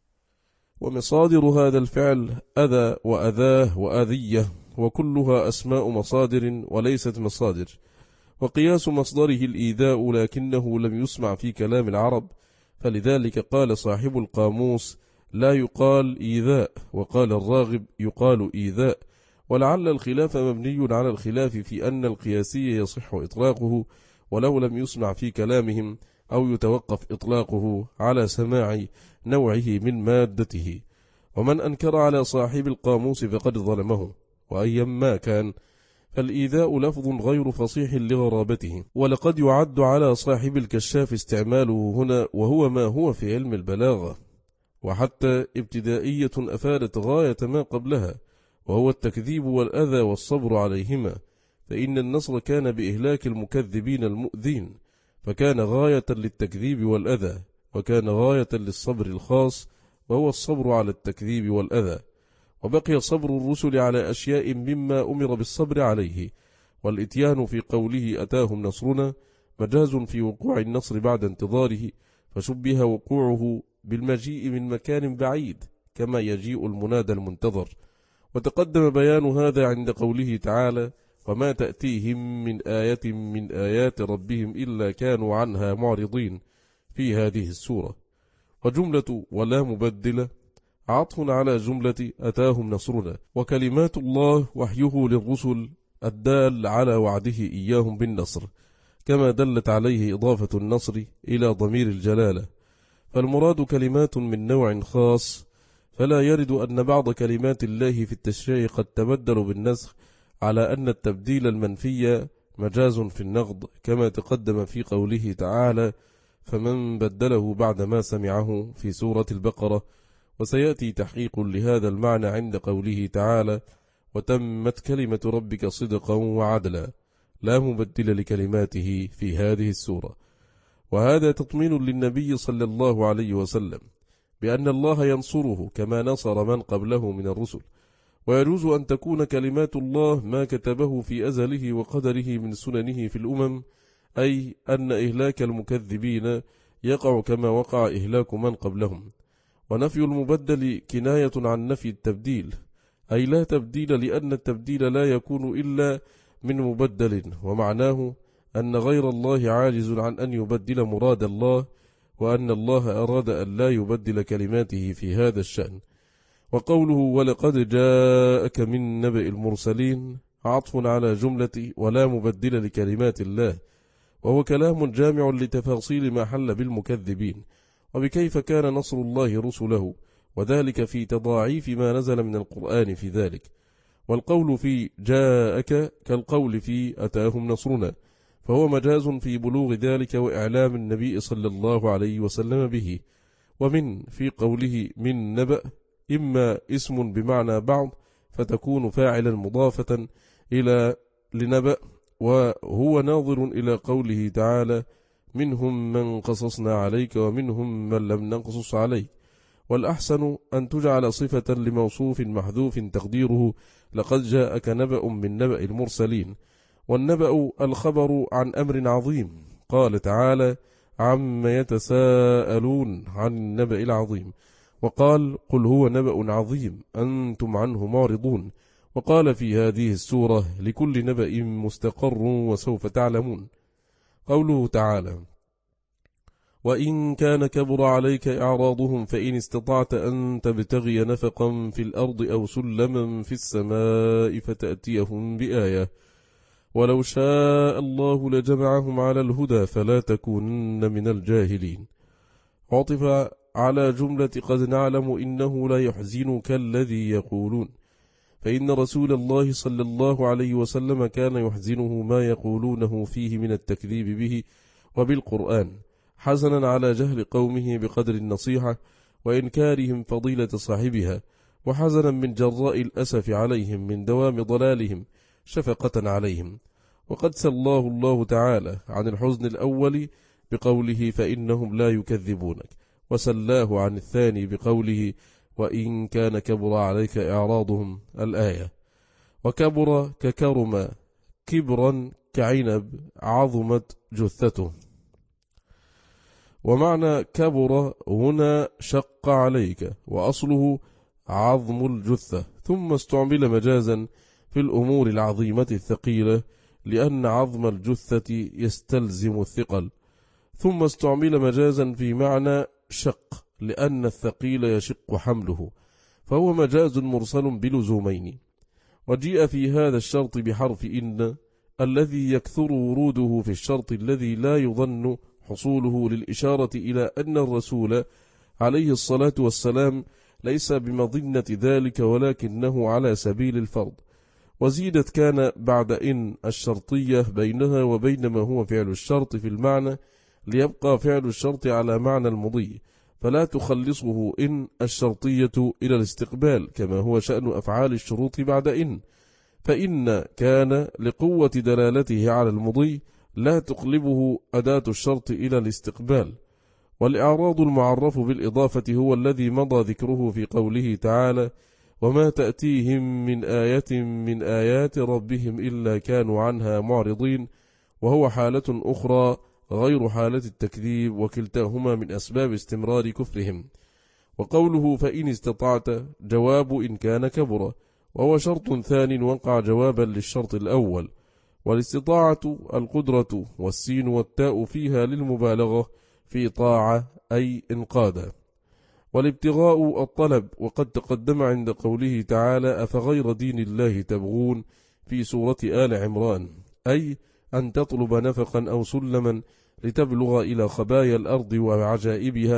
ومصادر هذا الفعل أذى وأذاه وأذية، وكلها أسماء مصادر وليست مصادر. وقياس مصدره الإيذاء، لكنه لم يسمع في كلام العرب، فلذلك قال صاحب القاموس لا يقال إيذاء، وقال الراغب يقال إيذاء. ولعل الخلاف مبني على الخلاف في أن القياسي يصح إطلاقه ولو لم يسمع في كلامهم، أو يتوقف إطلاقه على سماع نوعه من مادته. ومن أنكر على صاحب القاموس فقد ظلمه، وأيما كان فالإيذاء لفظ غير فصيح لغرابته. ولقد يعد على صاحب الكشاف استعماله هنا، وهو ما هو في علم البلاغة، وحتى ابتدائية أفادت غاية ما قبلها، وهو التكذيب والأذى والصبر عليهما. فإن النصر كان بإهلاك المكذبين المؤذين، فكان غاية للتكذيب والأذى، وكان غاية للصبر الخاص، وهو الصبر على التكذيب والأذى. وبقي صبر الرسل على أشياء مما أمر بالصبر عليه. والإتيان في قوله أتاهم نصرنا مجاز في وقوع النصر بعد انتظاره، فشبه وقوعه بالمجيء من مكان بعيد كما يجيء المنادى المنتظر. وتقدم بيان هذا عند قوله تعالى وما تأتيهم من آية من آيات ربهم إلا كانوا عنها معرضين في هذه السورة. وجملة ولا مبدلة عطف على جملة أتاهم نصرنا، وكلمات الله وحيه للرسل الدال على وعده إياهم بالنصر، كما دلت عليه إضافة النصر إلى ضمير الجلالة. فالمراد كلمات من نوع خاص، فلا يرد أن بعض كلمات الله في التشريع قد تبدل بالنسخ، على أن التبديل المنفي مجاز في النقض، كما تقدم في قوله تعالى: فمن بدله بعد ما سمعه في سورة البقرة. وسيأتي تحقيق لهذا المعنى عند قوله تعالى: وتمت كلمة ربك صدقا وعدلا، لا مبدل لكلماته في هذه السورة. وهذا تطمين للنبي صلى الله عليه وسلم بأن الله ينصره كما نصر من قبله من الرسل. ويجوز أن تكون كلمات الله ما كتبه في أزله وقدره من سننه في الأمم، أي أن إهلاك المكذبين يقع كما وقع إهلاك من قبلهم. ونفي المبدل كناية عن نفي التبديل، أي لا تبديل، لأن التبديل لا يكون إلا من مبدل، ومعناه أن غير الله عاجز عن أن يبدل مراد الله، وأن الله أراد أن لا يبدل كلماته في هذا الشأن. وقوله ولقد جاءك من نبأ المرسلين عطف على جملة ولا مبدل لكلمات الله، وهو كلام جامع لتفاصيل ما حل بالمكذبين، وبكيف كان نصر الله رسله، وذلك في تضاعيف ما نزل من القرآن في ذلك. والقول في جاءك كالقول في أتاهم نصرنا، فهو مجاز في بلوغ ذلك وإعلام النبي صلى الله عليه وسلم به. ومن في قوله من نبأ إما اسم بمعنى بعض، فتكون فاعلا مضافة إلى لنبأ، وهو ناظر إلى قوله تعالى: منهم من قصصنا عليك ومنهم من لم نقصص عليك. والأحسن أن تجعل صفة لموصوف محذوف تقديره لقد جاءك نبأ من نبأ المرسلين. والنبأ الخبر عن أمر عظيم، قال تعالى: عما يتساءلون عن النبأ العظيم، وقال: قل هو نبأ عظيم أنتم عنه معرضون. وقال في هذه السورة: لكل نبأ مستقر وسوف تعلمون. قوله تعالى: وإن كان كبر عليك إعراضهم فإن استطعت أن تبتغي نفقا في الأرض أو سلما في السماء فتأتيهم بآية، ولو شاء الله لجمعهم على الهدى فلا تكونن من الجاهلين. عطف على جملة قد نعلم إنه لا يحزنك الذي يقولون، فإن رسول الله صلى الله عليه وسلم كان يحزنه ما يقولونه فيه من التكذيب به وبالقرآن، حزنا على جهل قومه بقدر النصيحة وإنكارهم فضيلة صاحبها، وحزنا من جراء الأسف عليهم من دوام ضلالهم شفقة عليهم. وقد سلاه الله تعالى عن الحزن الأول بقوله: فإنهم لا يكذبونك، وسلاه عن الثاني بقوله: وإن كان كبر عليك إعراضهم، الآية. وكبر ككرم، كبرا كعنب، عظمت جثته. ومعنى كبر هنا شق عليك، وأصله عظم الجثة، ثم استعمل مجازا في الأمور العظيمة الثقيلة، لأن عظم الجثة يستلزم الثقل، ثم استعمل مجازا في معنى شق، لأن الثقيل يشق حمله، فهو مجاز مرسل بلزومين. وجيء في هذا الشرط بحرف إن، الذي يكثر وروده في الشرط الذي لا يظن حصوله، للإشارة إلى أن الرسول عليه الصلاة والسلام ليس بمظنة ذلك، ولكنه على سبيل الفرض. وزيدت كان بعد إن الشرطية بينها وبين ما هو فعل الشرط في المعنى، ليبقى فعل الشرط على معنى المضي، فلا تخلصه إن الشرطية إلى الاستقبال، كما هو شأن أفعال الشروط بعد إن. فإن كان لقوة دلالته على المضي لا تقلبه أداة الشرط إلى الاستقبال. والإعراض المعرف بالإضافة هو الذي مضى ذكره في قوله تعالى: وما تأتيهم من آية من آيات ربهم إلا كانوا عنها معرضين، وهو حالة أخرى غير حالة التكذيب، وكلتاهما من أسباب استمرار كفرهم. وقوله فإن استطعت جواب إن كان كبر، وهو شرط ثان وقع جوابا للشرط الأول. والاستطاعة القدرة، والسين والتاء فيها للمبالغة في طاعة أي انقاذا. والابتغاء الطلب، وقد تقدم عند قوله تعالى: أفغير دين الله تبغون في سورة آل عمران، أي أن تطلب نفقا أو سلما لتبلغ إلى خبايا الأرض وعجائبها،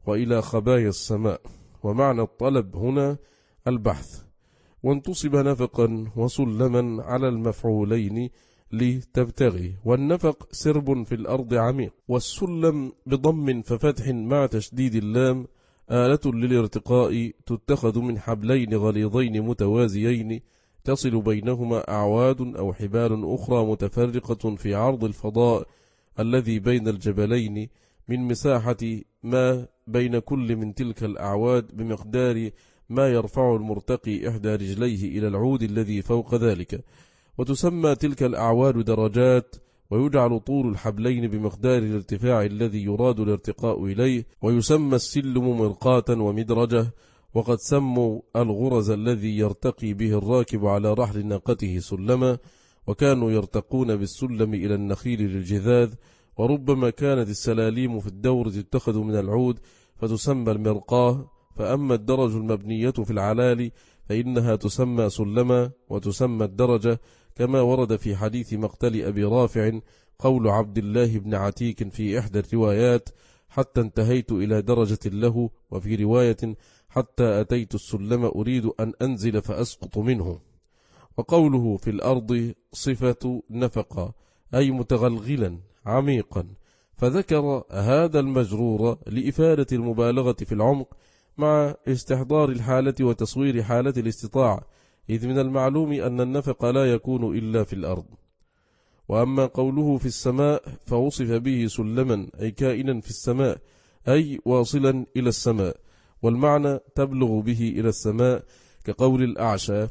وإلى خبايا السماء. ومعنى الطلب هنا البحث. وانتصب نفقا وسلما على المفعولين لتبتغي، والنفق سرب في الأرض عميق، والسلم بضم ففتح مع تشديد اللام آلة للارتقاء تتخذ من حبلين غليظين متوازيين تصل بينهما أعواد أو حبال أخرى متفرقة في عرض الفضاء الذي بين الجبلين من مساحة ما بين كل من تلك الأعواد بمقدار ما يرفع المرتقي إحدى رجليه إلى العود الذي فوق ذلك. وتسمى تلك الأعواد درجات، ويجعل طول الحبلين بمقدار الارتفاع الذي يراد الارتقاء إليه، ويسمى السلم مرقاة ومدرجة. وقد سموا الغرز الذي يرتقي به الراكب على رحل ناقته سلما، وكانوا يرتقون بالسلم إلى النخيل للجذاذ. وربما كانت السلاليم في الدور تتخذ من العود فتسمى المرقاه. فأما الدرج المبنية في العلال فإنها تسمى سلما وتسمى الدرجة، كما ورد في حديث مقتل أبي رافع قول عبد الله بن عتيك في إحدى الروايات: حتى انتهيت إلى درجة له، وفي رواية: حتى أتيت السلم أريد أن أنزل فأسقط منه. وقوله في الأرض صفة نفقة أي متغلغلا عميقا، فذكر هذا المجرور لإفادة المبالغة في العمق مع استحضار الحالة وتصوير حالة الاستطاعة، إذ من المعلوم أن النفق لا يكون إلا في الأرض. وأما قوله في السماء فوصف به سلما أي كائنا في السماء، أي واصلا إلى السماء، والمعنى تبلغ به إلى السماء، كقول الأعشى: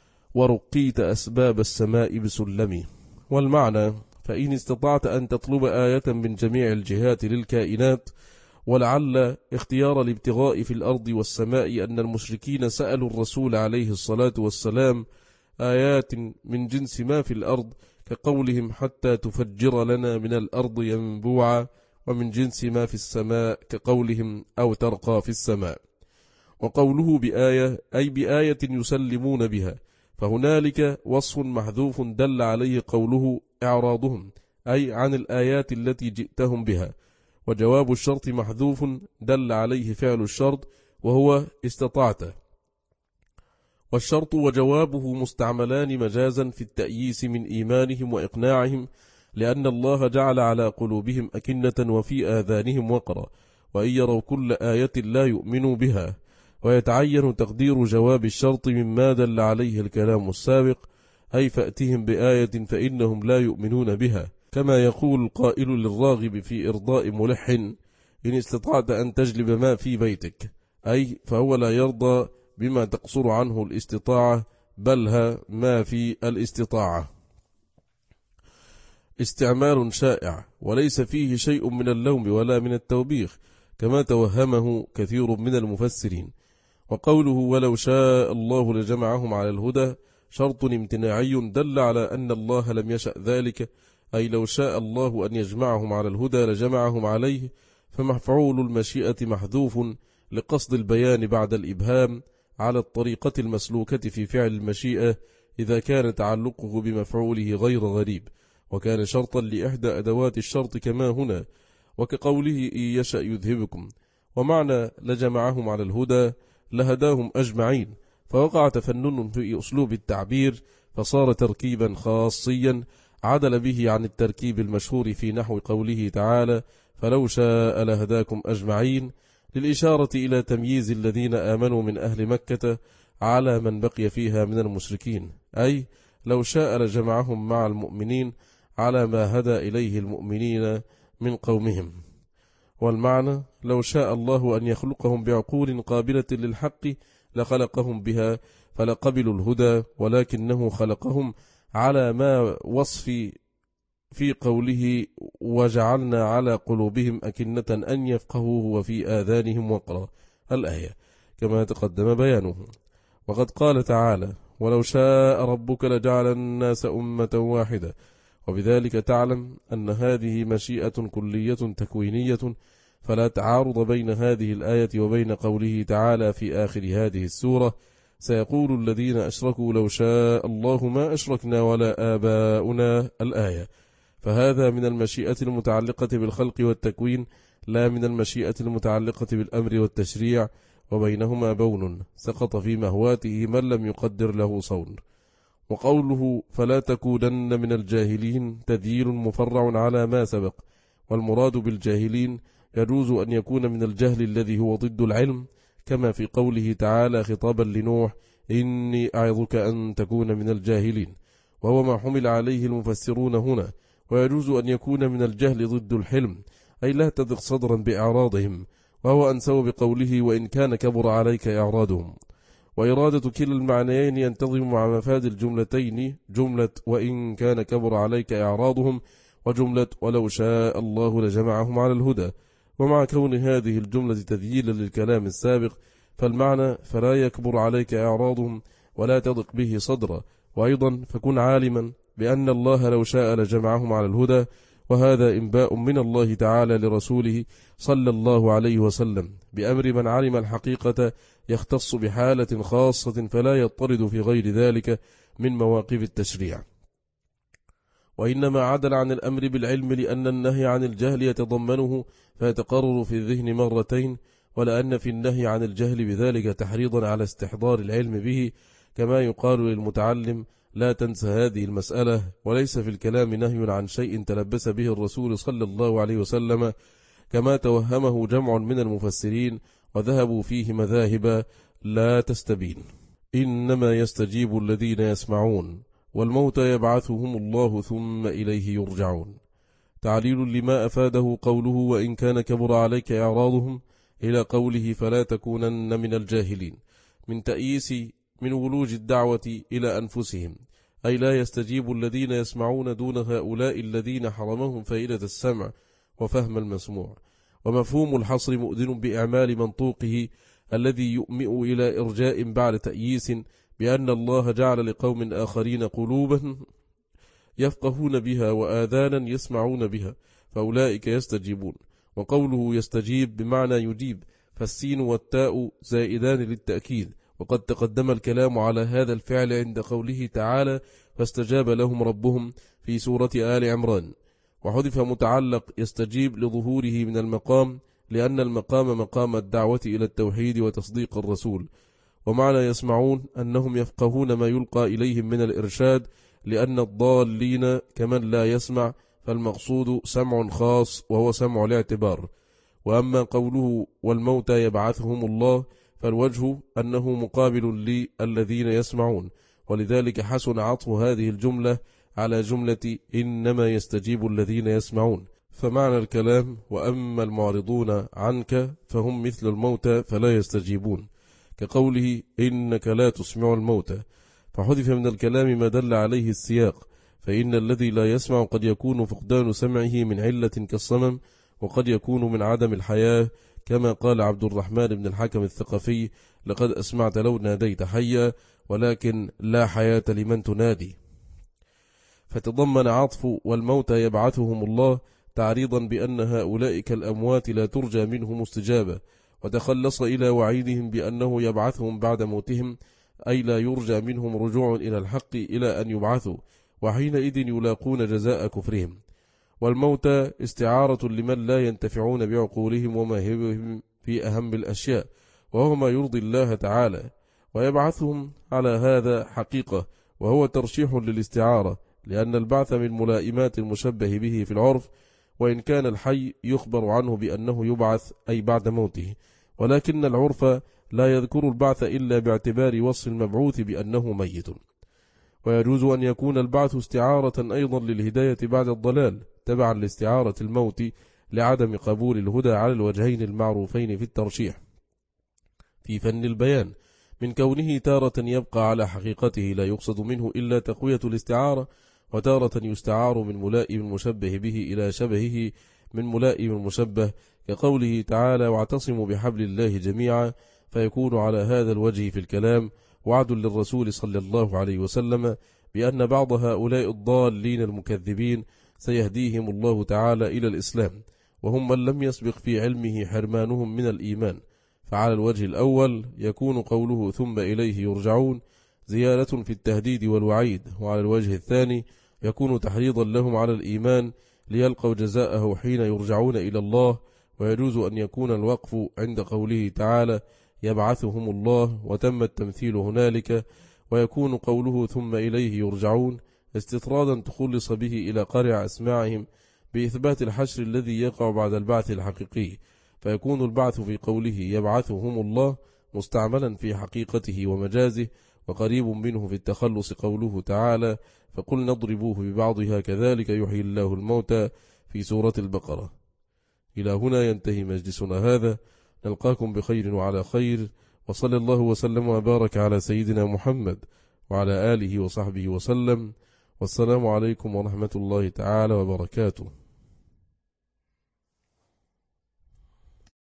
ورقيت أسباب السماء بسلمي. والمعنى: فإن استطعت أن تطلب آية من جميع الجهات للكائنات. ولعل اختيار الابتغاء في الأرض والسماء أن المشركين سألوا الرسول عليه الصلاة والسلام آيات من جنس ما في الأرض، كقولهم: حتى تفجر لنا من الأرض ينبوعا، ومن جنس ما في السماء كقولهم: أو ترقى في السماء. وقوله بآية أي بآية يسلمون بها، فهنالك وصف محذوف دل عليه قوله إعراضهم، أي عن الآيات التي جئتهم بها. وجواب الشرط محذوف دل عليه فعل الشرط وهو استطعت. والشرط وجوابه مستعملان مجازا في التأييس من إيمانهم وإقناعهم، لأن الله جعل على قلوبهم أكنة وفي آذانهم وقرا، وإن يروا كل آية لا يؤمنوا بها. ويتعين تقدير جواب الشرط مما دل عليه الكلام السابق، أي فأتهم بآية فإنهم لا يؤمنون بها، كما يقول القائل للراغب في إرضاء ملح: إن استطعت أن تجلب ما في بيتك، أي فهو لا يرضى بما تقصر عنه الاستطاعة، بلها ما في الاستطاعة. استعمال شائع وليس فيه شيء من اللوم ولا من التوبيخ، كما توهمه كثير من المفسرين. وقوله ولو شاء الله لجمعهم على الهدى شرط امتناعي دل على أن الله لم يشأ ذلك، أي لو شاء الله أن يجمعهم على الهدى لجمعهم عليه، فمفعول المشيئة محذوف لقصد البيان بعد الإبهام على الطريقة المسلوكة في فعل المشيئة إذا كان تعلقه بمفعوله غير غريب، وكان شرطا لإحدى أدوات الشرط كما هنا، وكقوله إن يشأ يذهبكم. ومعنى لجمعهم على الهدى لهداهم أجمعين، فوقع تفنن في أسلوب التعبير فصار تركيبا خاصيا عدل به عن التركيب المشهور في نحو قوله تعالى فلو شاء لهداكم أجمعين، للإشارة إلى تمييز الذين آمنوا من أهل مكة على من بقي فيها من المشركين، أي لو شاء لجمعهم مع المؤمنين على ما هدى إليه المؤمنين من قومهم. والمعنى لو شاء الله أن يخلقهم بعقول قابلة للحق لخلقهم بها فلقبلوا الهدى، ولكنه خلقهم على ما وصف في قوله وجعلنا على قلوبهم أكنة أن يفقهوه وفي آذانهم وقرا الآية، كما تقدم بيانه. وقد قال تعالى ولو شاء ربك لجعل الناس أمة واحدة، وبذلك تعلم أن هذه مشيئة كلية تكوينية، فلا تعارض بين هذه الآية وبين قوله تعالى في آخر هذه السورة سيقول الذين أشركوا لو شاء الله ما أشركنا ولا آباؤنا الآية. فهذا من المشيئة المتعلقة بالخلق والتكوين لا من المشيئة المتعلقة بالأمر والتشريع، وبينهما بون سقط في مهواته من لم يقدر له صون. وقوله فلا تكونن من الجاهلين تذييل مفرع على ما سبق، والمراد بالجاهلين يجوز أن يكون من الجهل الذي هو ضد العلم، كما في قوله تعالى خطابا لنوح إني أعظك أن تكون من الجاهلين، وهو ما حمل عليه المفسرون هنا. ويجوز أن يكون من الجهل ضد الحلم، أي لا تضغ صدرا بإعراضهم، وهو أنسوا بقوله وإن كان كبر عليك إعراضهم. وإرادة كلا المعنيين ينتظم مع مفاد الجملتين، جملة وإن كان كبر عليك إعراضهم، وجملة ولو شاء الله لجمعهم على الهدى. ومع كون هذه الجملة تذييلا للكلام السابق، فالمعنى فلا يكبر عليك إعراضهم ولا تضق به صدرا. وأيضا فكن عالما بأن الله لو شاء لجمعهم على الهدى، وهذا إنباء من الله تعالى لرسوله صلى الله عليه وسلم بأمر من علم الحقيقة يختص بحالة خاصة فلا يضطرد في غير ذلك من مواقف التشريع. وإنما عدل عن الأمر بالعلم لأن النهي عن الجهل يتضمنه فيتقرر في الذهن مرتين، ولأن في النهي عن الجهل بذلك تحريضا على استحضار العلم به، كما يقال للمتعلم لا تنسى هذه المسألة. وليس في الكلام نهي عن شيء تلبس به الرسول صلى الله عليه وسلم كما توهمه جمع من المفسرين وذهبوا فيه مذاهب لا تستبين. إنما يستجيب الذين يسمعون والموتى يبعثهم الله ثم إليه يرجعون. تعليل لما أفاده قوله وإن كان كبر عليك إعراضهم إلى قوله فلا تكونن من الجاهلين، من تأييس من ولوج الدعوة إلى أنفسهم، أي لا يستجيب الذين يسمعون دون هؤلاء الذين حرمهم فائدة السمع وفهم المسموع. ومفهوم الحصر مؤذن بإعمال منطوقه الذي يؤمئ إلى إرجاء بعد تأييس بأن الله جعل لقوم آخرين قلوبا يفقهون بها وآذانا يسمعون بها فأولئك يستجيبون. وقوله يستجيب بمعنى يجيب، فالسين والتاء زائدان للتأكيد، وقد تقدم الكلام على هذا الفعل عند قوله تعالى فاستجاب لهم ربهم في سورة آل عمران. وحذف متعلق يستجيب لظهوره من المقام، لأن المقام مقام الدعوة إلى التوحيد وتصديق الرسول. ومعنى يسمعون أنهم يفقهون ما يلقى إليهم من الإرشاد، لأن الضالين كمن لا يسمع، فالمقصود سمع خاص وهو سمع الاعتبار. وأما قوله والموتى يبعثهم الله فالوجه أنه مقابل للذين يسمعون، ولذلك حسن عطف هذه الجملة على جملة إنما يستجيب الذين يسمعون. فمعنى الكلام وأما المعرضون عنك فهم مثل الموتى فلا يستجيبون، كقوله إنك لا تسمع الموتى، فحذف من الكلام ما دل عليه السياق، فإن الذي لا يسمع قد يكون فقدان سمعه من علة كالصمم، وقد يكون من عدم الحياة، كما قال عبد الرحمن بن الحكم الثقفي لقد أسمعت لو ناديت حيا ولكن لا حياة لمن تنادي. فتضمن عطف والموتى يبعثهم الله تعريضا بأن هؤلاء كالأموات لا ترجى منهم استجابة، وتخلص إلى وعيدهم بأنه يبعثهم بعد موتهم، أي لا يرجى منهم رجوع إلى الحق إلى أن يبعثوا، وحينئذ يلاقون جزاء كفرهم. والموتى استعارة لمن لا ينتفعون بعقولهم ومواهبهم في أهم الأشياء، وهو ما يرضي الله تعالى، ويبعثهم على هذا حقيقة، وهو ترشيح للاستعارة، لأن البعث من ملائمات المشبه به في العرف، وإن كان الحي يخبر عنه بأنه يبعث أي بعد موته، ولكن العرف لا يذكر البعث إلا باعتبار وصف المبعوث بأنه ميت. ويجوز أن يكون البعث استعارة أيضا للهداية بعد الضلال تبعا لاستعارة الموت لعدم قبول الهدى على الوجهين المعروفين في الترشيح في فن البيان، من كونه تارة يبقى على حقيقته لا يقصد منه إلا تقوية الاستعارة، وتارة يستعار من ملائم المشبه به إلى شبهه من ملائم المشبه، كقوله تعالى واعتصموا بحبل الله جميعا، فيكون على هذا الوجه في الكلام وعد للرسول صلى الله عليه وسلم بأن بعض هؤلاء الضالين المكذبين سيهديهم الله تعالى إلى الإسلام، وهم من لم يسبق في علمه حرمانهم من الإيمان. فعلى الوجه الأول يكون قوله ثم إليه يرجعون زيادة في التهديد والوعيد، وعلى الوجه الثاني يكون تحريضا لهم على الإيمان ليلقوا جزاءه حين يرجعون إلى الله، ويجوز أن يكون الوقف عند قوله تعالى يبعثهم الله وتم التمثيل هنالك، ويكون قوله ثم إليه يرجعون استطرادا تخلص به إلى قارع أسماعهم بإثبات الحشر الذي يقع بعد البعث الحقيقي، فيكون البعث في قوله يبعثهم الله مستعملا في حقيقته ومجازه، وقريب منه في التخلص قوله تعالى فقل نضربوه ببعضها كذلك يحيي الله الموتى في سورة البقرة. إلى هنا ينتهي مجلسنا هذا، نلقاكم بخير وعلى خير، وصلى الله وسلم وبارك على سيدنا محمد وعلى آله وصحبه وسلم، والسلام عليكم ورحمة الله تعالى وبركاته.